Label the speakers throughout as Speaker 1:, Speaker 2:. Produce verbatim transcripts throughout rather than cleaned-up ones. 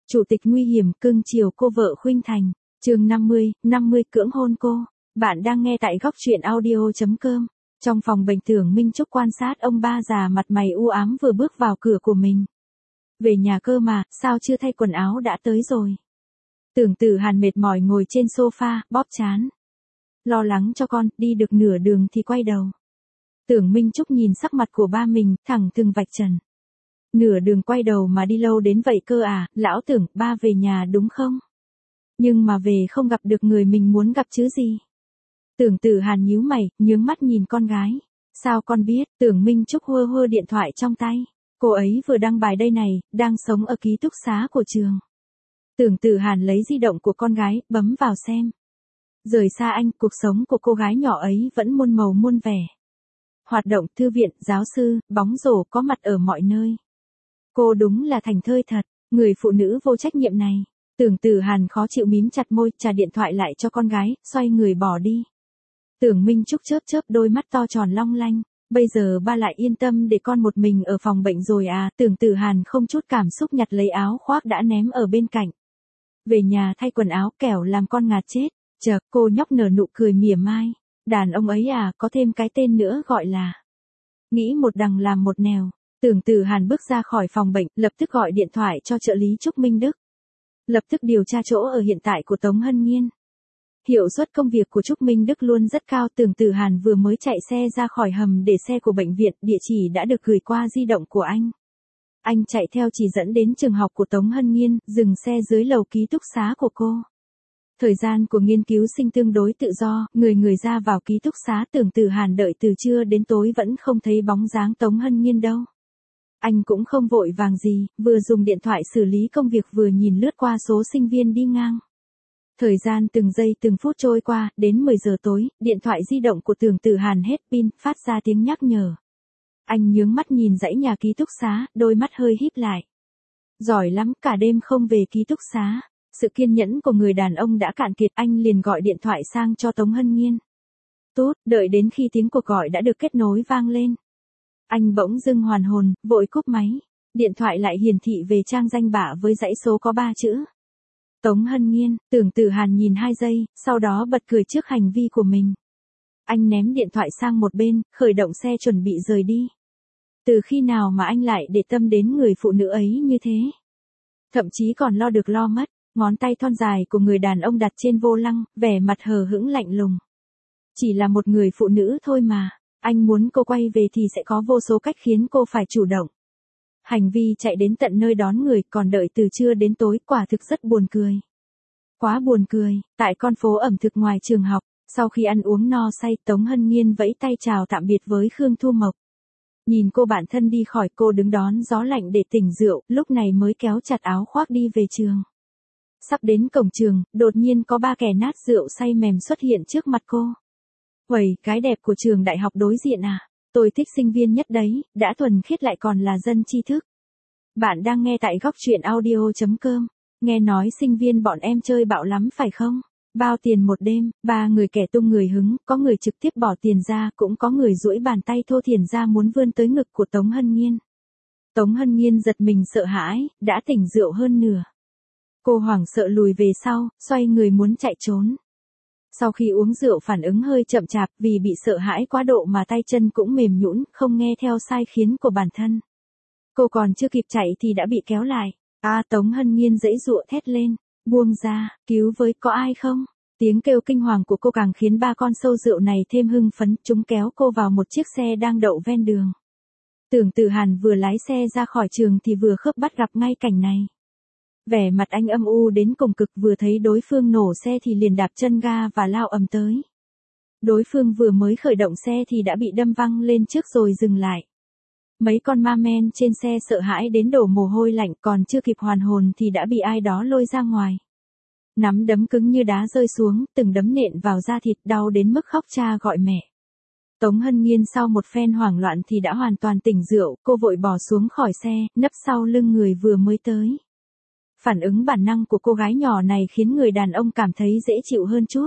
Speaker 1: Chủ tịch nguy hiểm cưng chiều cô vợ khuynh thành. Chương năm mươi, năm mươi cưỡng hôn cô. Bạn đang nghe tại góc truyện audio chấm com. Trong phòng bệnh Tưởng Minh Trúc quan sát ông ba già mặt mày u ám vừa bước vào cửa của mình. Về nhà cơ mà, sao chưa thay quần áo đã tới rồi. Tưởng Tử Hàn mệt mỏi ngồi trên sofa, bóp trán. Lo lắng cho con, đi được nửa đường thì quay đầu. Tưởng Minh Trúc nhìn sắc mặt của ba mình, thẳng thừng vạch trần. Nửa đường quay đầu mà đi lâu đến vậy cơ à, lão Tưởng, ba về nhà đúng không? Nhưng mà về không gặp được người mình muốn gặp chứ gì. Tưởng Tử Hàn nhíu mày, nhướng mắt nhìn con gái. Sao con biết? Tưởng Minh Trúc hơ hơ điện thoại trong tay. Cô ấy vừa đăng bài đây này, đang sống ở ký túc xá của trường. Tưởng Tử Hàn lấy di động của con gái, bấm vào xem. Rời xa anh, cuộc sống của cô gái nhỏ ấy vẫn muôn màu muôn vẻ. Hoạt động, thư viện, giáo sư, bóng rổ có mặt ở mọi nơi. Cô đúng là thành thơi thật, người phụ nữ vô trách nhiệm này. Tưởng Tử Hàn khó chịu mím chặt môi, trả điện thoại lại cho con gái, xoay người bỏ đi. Tưởng Minh Trúc chớp chớp đôi mắt to tròn long lanh. Bây giờ ba lại yên tâm để con một mình ở phòng bệnh rồi à. Tưởng Tử Hàn không chút cảm xúc nhặt lấy áo khoác đã ném ở bên cạnh. Về nhà thay quần áo kẻo làm con ngạt chết. Chợt cô nhóc nở nụ cười mỉa mai. Đàn ông ấy à, có thêm cái tên nữa gọi là. Nghĩ một đằng làm một nẻo. Tưởng Tử Hàn bước ra khỏi phòng bệnh, lập tức gọi điện thoại cho trợ lý Trúc Minh Đức. Lập tức điều tra chỗ ở hiện tại của Tống Hân Nhiên. Hiệu suất công việc của Trúc Minh Đức luôn rất cao. Tưởng Tử Hàn vừa mới chạy xe ra khỏi hầm để xe của bệnh viện, địa chỉ đã được gửi qua di động của anh. Anh chạy theo chỉ dẫn đến trường học của Tống Hân Nhiên, dừng xe dưới lầu ký túc xá của cô. Thời gian của nghiên cứu sinh tương đối tự do, người người ra vào ký túc xá. Tưởng Tử Hàn đợi từ trưa đến tối vẫn không thấy bóng dáng Tống Hân Nhiên đâu. Anh cũng không vội vàng gì, vừa dùng điện thoại xử lý công việc vừa nhìn lướt qua số sinh viên đi ngang. Thời gian từng giây từng phút trôi qua, đến mười giờ tối, điện thoại di động của Tưởng Tử Hàn hết pin, phát ra tiếng nhắc nhở. Anh nhướng mắt nhìn dãy nhà ký túc xá, đôi mắt hơi híp lại. Giỏi lắm, cả đêm không về ký túc xá. Sự kiên nhẫn của người đàn ông đã cạn kiệt, anh liền gọi điện thoại sang cho Tống Hân Nhiên. Tốt, đợi đến khi tiếng cuộc gọi đã được kết nối vang lên. Anh bỗng dưng hoàn hồn, vội cúp máy. Điện thoại lại hiển thị về trang danh bạ với dãy số có ba chữ. Tống Hân Nhiên. Tưởng Tử Hàn nhìn hai giây, sau đó bật cười trước hành vi của mình. Anh ném điện thoại sang một bên, khởi động xe chuẩn bị rời đi. Từ khi nào mà anh lại để tâm đến người phụ nữ ấy như thế? Thậm chí còn lo được lo mất, ngón tay thon dài của người đàn ông đặt trên vô lăng, vẻ mặt hờ hững lạnh lùng. Chỉ là một người phụ nữ thôi mà. Anh muốn cô quay về thì sẽ có vô số cách khiến cô phải chủ động. Hành vi chạy đến tận nơi đón người còn đợi từ trưa đến tối quả thực rất buồn cười. Quá buồn cười, tại con phố ẩm thực ngoài trường học, sau khi ăn uống no say Tống Hân Nhiên vẫy tay chào tạm biệt với Khương Thu Mộc. Nhìn cô bạn thân đi khỏi cô đứng đón gió lạnh để tỉnh rượu, lúc này mới kéo chặt áo khoác đi về trường. Sắp đến cổng trường, đột nhiên có ba kẻ nát rượu say mềm xuất hiện trước mặt cô. Uầy, cái đẹp của trường đại học đối diện à? Tôi thích sinh viên nhất đấy, đã thuần khiết lại còn là dân tri thức. Bạn đang nghe tại góc truyện audio chấm com. Nghe nói sinh viên bọn em chơi bạo lắm phải không? Bao tiền một đêm, ba người kẻ tung người hứng, có người trực tiếp bỏ tiền ra, cũng có người duỗi bàn tay thô thiển ra muốn vươn tới ngực của Tống Hân Nhiên. Tống Hân Nhiên giật mình sợ hãi, đã tỉnh rượu hơn nửa. Cô hoảng sợ lùi về sau, xoay người muốn chạy trốn. Sau khi uống rượu phản ứng hơi chậm chạp vì bị sợ hãi quá độ mà tay chân cũng mềm nhũn, không nghe theo sai khiến của bản thân. Cô còn chưa kịp chạy thì đã bị kéo lại. À, Tống Hân Nhiên giãy giụa thét lên, buông ra, cứu với, có ai không? Tiếng kêu kinh hoàng của cô càng khiến ba con sâu rượu này thêm hưng phấn, chúng kéo cô vào một chiếc xe đang đậu ven đường. Tưởng Tử Hàn vừa lái xe ra khỏi trường thì vừa khớp bắt gặp ngay cảnh này. Vẻ mặt anh âm u đến cùng cực, vừa thấy đối phương nổ xe thì liền đạp chân ga và lao ầm tới. Đối phương vừa mới khởi động xe thì đã bị đâm văng lên trước rồi dừng lại. Mấy con ma men trên xe sợ hãi đến đổ mồ hôi lạnh, còn chưa kịp hoàn hồn thì đã bị ai đó lôi ra ngoài. Nắm đấm cứng như đá rơi xuống, từng đấm nện vào da thịt, đau đến mức khóc cha gọi mẹ. Tống Hân Nhiên sau một phen hoảng loạn thì đã hoàn toàn tỉnh rượu, cô vội bỏ xuống khỏi xe, nấp sau lưng người vừa mới tới. Phản ứng bản năng của cô gái nhỏ này khiến người đàn ông cảm thấy dễ chịu hơn chút.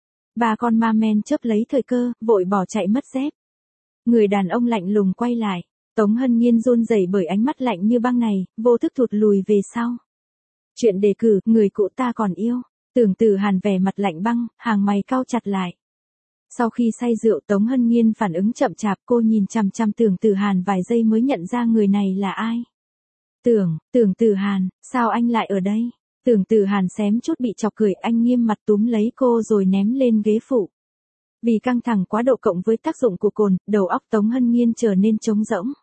Speaker 1: Ba con ma men chớp lấy thời cơ, vội bỏ chạy mất dép. Người đàn ông lạnh lùng quay lại. Tống Hân Nhiên run rẩy bởi ánh mắt lạnh như băng này, vô thức thụt lùi về sau. Chuyện đề cử, người cũ ta còn yêu. Tưởng Tử Hàn vẻ mặt lạnh băng, hàng mày cau chặt lại. Sau khi say rượu Tống Hân Nhiên phản ứng chậm chạp, cô nhìn chằm chằm Tưởng Tử Hàn vài giây mới nhận ra người này là ai. Tưởng, Tưởng Tử Hàn, sao anh lại ở đây? Tưởng Tử Hàn xém chút bị chọc cười, anh nghiêm mặt túm lấy cô rồi ném lên ghế phụ. Vì căng thẳng quá độ cộng với tác dụng của cồn, đầu óc Tống Hân Nhiên trở nên trống rỗng.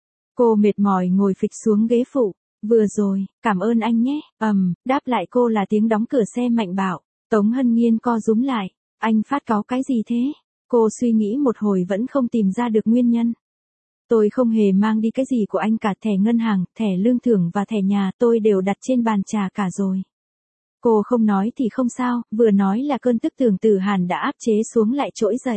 Speaker 1: Cô mệt mỏi ngồi phịch xuống ghế phụ. Vừa rồi, cảm ơn anh nhé. Ầm, um, đáp lại cô là tiếng đóng cửa xe mạnh bạo. Tống Hân Nhiên co rúm lại. Anh phát cáu cái gì thế? Cô suy nghĩ một hồi vẫn không tìm ra được nguyên nhân. Tôi không hề mang đi cái gì của anh cả, thẻ ngân hàng, thẻ lương thưởng và thẻ nhà tôi đều đặt trên bàn trà cả rồi. Cô không nói thì không sao, vừa nói là cơn tức Tưởng Tử Hàn đã áp chế xuống lại trỗi dậy.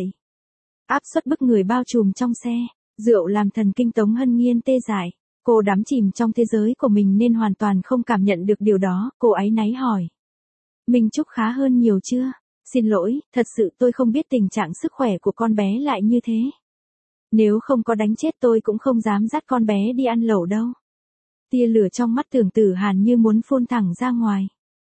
Speaker 1: Áp suất bức người bao trùm trong xe, rượu làm thần kinh Tống Hân Nhiên tê dại. Cô đắm chìm trong thế giới của mình nên hoàn toàn không cảm nhận được điều đó, cô áy náy hỏi. Minh Trúc khá hơn nhiều chưa? Xin lỗi, thật sự tôi không biết tình trạng sức khỏe của con bé lại như thế. Nếu không có đánh chết tôi cũng không dám dắt con bé đi ăn lẩu đâu. Tia lửa trong mắt Tưởng Tử Hàn như muốn phun thẳng ra ngoài.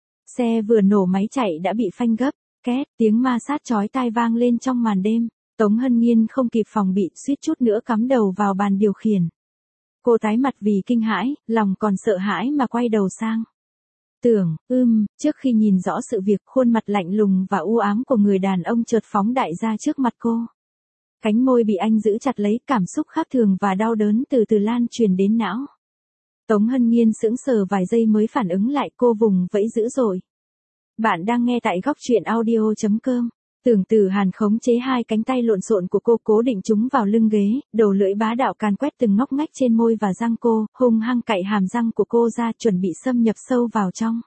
Speaker 1: Xe vừa nổ máy chạy đã bị phanh gấp, két, tiếng ma sát chói tai vang lên trong màn đêm. Tống Hân Nhiên không kịp phòng bị, suýt chút nữa cắm đầu vào bàn điều khiển. Cô tái mặt vì kinh hãi, lòng còn sợ hãi mà quay đầu sang. Tưởng, ưm, trước khi nhìn rõ sự việc, khuôn mặt lạnh lùng và u ám của người đàn ông chợt phóng đại ra trước mặt cô. Cánh môi bị anh giữ chặt lấy, cảm xúc khác thường và đau đớn từ từ lan truyền đến não. Tống Hân Nhiên sững sờ vài giây mới phản ứng lại, cô vùng vẫy dữ dội. Bạn đang nghe tại góc truyện audio chấm com. Tưởng Tử Hàn khống chế hai cánh tay lộn xộn của cô, cố định chúng vào lưng ghế, đầu lưỡi bá đạo càn quét từng ngóc ngách trên môi và răng cô, hung hăng cạy hàm răng của cô ra, chuẩn bị xâm nhập sâu vào trong.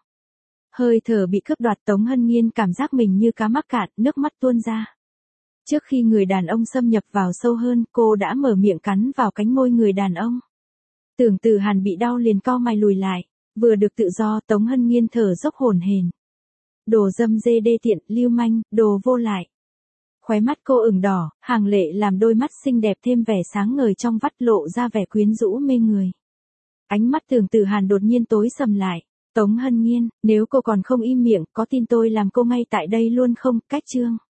Speaker 1: Hơi thở bị cướp đoạt, Tống Hân Nhiên cảm giác mình như cá mắc cạn, nước mắt tuôn ra. Trước khi người đàn ông xâm nhập vào sâu hơn, cô đã mở miệng cắn vào cánh môi người đàn ông. Tưởng Tử Hàn bị đau liền co mày lùi lại, vừa được tự do, Tống Hân Nhiên thở dốc hổn hển. Đồ dâm dê đê tiện, lưu manh, đồ vô lại. Khóe mắt cô ửng đỏ, hàng lệ làm đôi mắt xinh đẹp thêm vẻ sáng ngời trong vắt, lộ ra vẻ quyến rũ mê người. Ánh mắt Tưởng Tử Hàn đột nhiên tối sầm lại. Tống Hân Nhiên, nếu cô còn không im miệng, có tin tôi làm cô ngay tại đây luôn không? Cách chương.